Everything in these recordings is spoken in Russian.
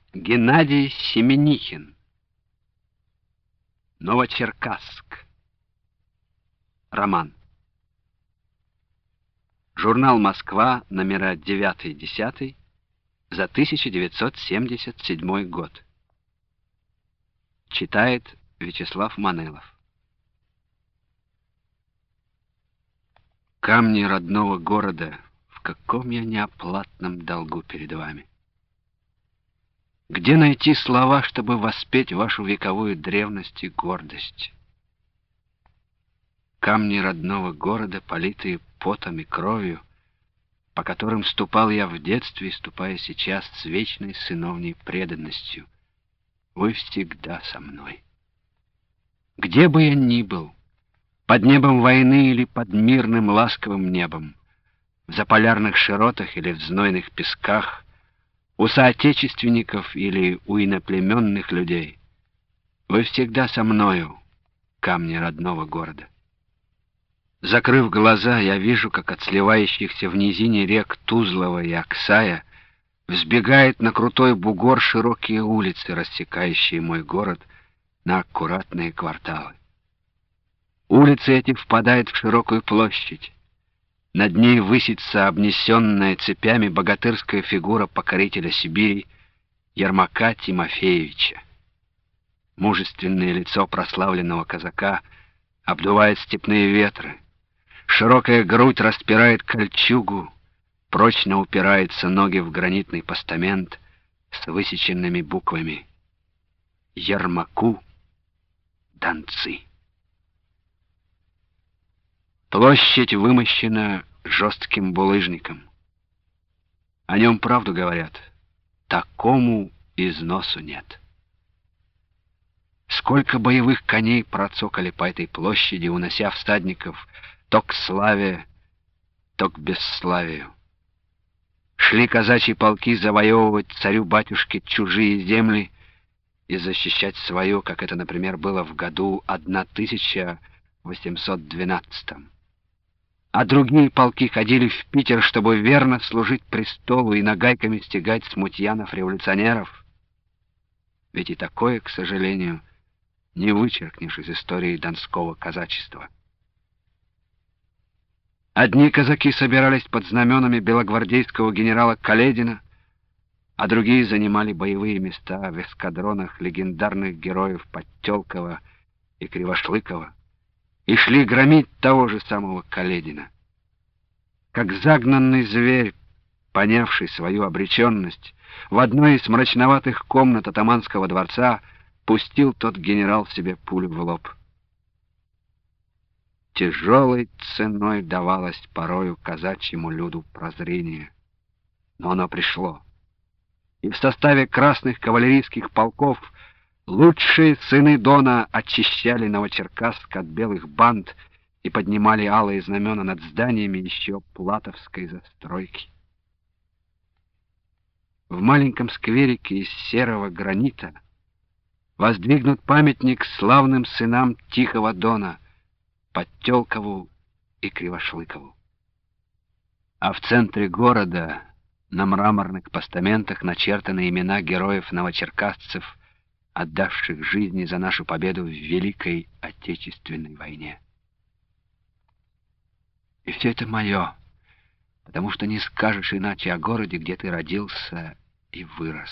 Геннадий Семенихин. Новочеркасск. Роман. Журнал «Москва», номера 9-10 за 1977 год. Читает Вячеслав Манелов. Камни родного города, в каком я неоплатном долгу перед вами. Где найти слова, чтобы воспеть вашу вековую древность и гордость? Камни родного города, политые потом и кровью, по которым ступал я в детстве и ступая сейчас с вечной сыновней преданностью. Вы всегда со мной. Где бы я ни был, под небом войны или под мирным ласковым небом, в заполярных широтах или в знойных песках, у соотечественников или у иноплеменных людей, вы всегда со мною, камни родного города. Закрыв глаза, я вижу, как от сливающихся в низине рек Тузлова и Аксая взбегает на крутой бугор широкие улицы, рассекающие мой город на аккуратные кварталы. Улицы эти впадают в широкую площадь. Над ней высится обнесенная цепями богатырская фигура покорителя Сибири Ермака Тимофеевича. Мужественное лицо прославленного казака обдувает степные ветры. Широкая грудь распирает кольчугу, прочно упираются ноги в гранитный постамент с высеченными буквами «Ермаку Донцы». Площадь вымощена жестким булыжником. О нем правду говорят, такому износу нет. Сколько боевых коней процокали по этой площади, унося всадников то к славе, то к бесславию. Шли казачьи полки завоевывать царю-батюшке чужие земли и защищать свою, как это, например, было в году 1812. А другие полки ходили в Питер, чтобы верно служить престолу и нагайками стягать смутьянов-революционеров. Ведь и такое, к сожалению, не вычеркнешь из истории донского казачества. Одни казаки собирались под знаменами белогвардейского генерала Каледина, а другие занимали боевые места в эскадронах легендарных героев Подтелкова и Кривошлыкова и шли громить того же самого Каледина. Как загнанный зверь, понявший свою обреченность, в одной из мрачноватых комнат атаманского дворца пустил тот генерал себе пулю в лоб. Тяжелой ценой давалось порою казачьему люду прозрение. Но оно пришло. И в составе красных кавалерийских полков лучшие сыны Дона очищали Новочеркасск от белых банд и поднимали алые знамена над зданиями еще платовской застройки. В маленьком скверике из серого гранита воздвигнут памятник славным сынам Тихого Дона, Подтелкову и Кривошлыкову. А в центре города на мраморных постаментах начертаны имена героев-новочеркассцев, отдавших жизни за нашу победу в Великой Отечественной войне. И все это мое, потому что не скажешь иначе о городе, где ты родился и вырос.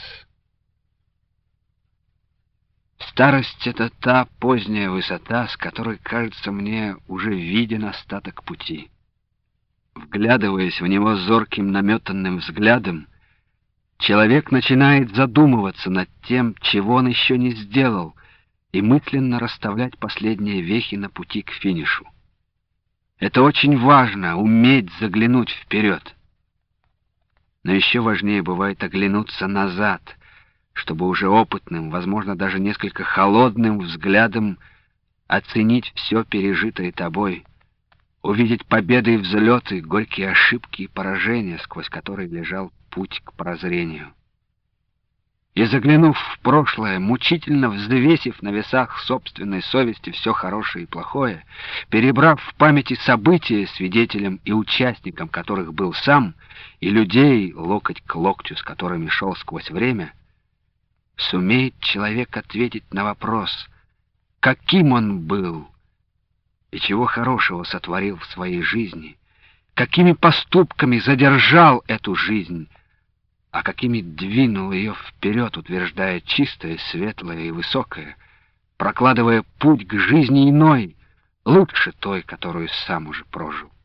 Старость — это та поздняя высота, с которой, кажется мне, уже виден остаток пути. Вглядываясь в него зорким наметанным взглядом, человек начинает задумываться над тем, чего он еще не сделал, и мысленно расставлять последние вехи на пути к финишу. Это очень важно — уметь заглянуть вперед. Но еще важнее бывает оглянуться назад, чтобы уже опытным, возможно, даже несколько холодным взглядом оценить все пережитое тобой, увидеть победы и взлеты, горькие ошибки и поражения, сквозь которые лежал путь к прозрению. И заглянув в прошлое, мучительно взвесив на весах собственной совести все хорошее и плохое, перебрав в памяти события, свидетелем и участником которых был сам, и людей, локоть к локтю, с которыми шел сквозь время, Сумеет человек ответить на вопрос, каким он был и чего хорошего сотворил в своей жизни, какими поступками задержал эту жизнь, а какими двинул ее вперед, утверждая чистое, светлое и высокое, прокладывая путь к жизни иной, лучше той, которую сам уже прожил.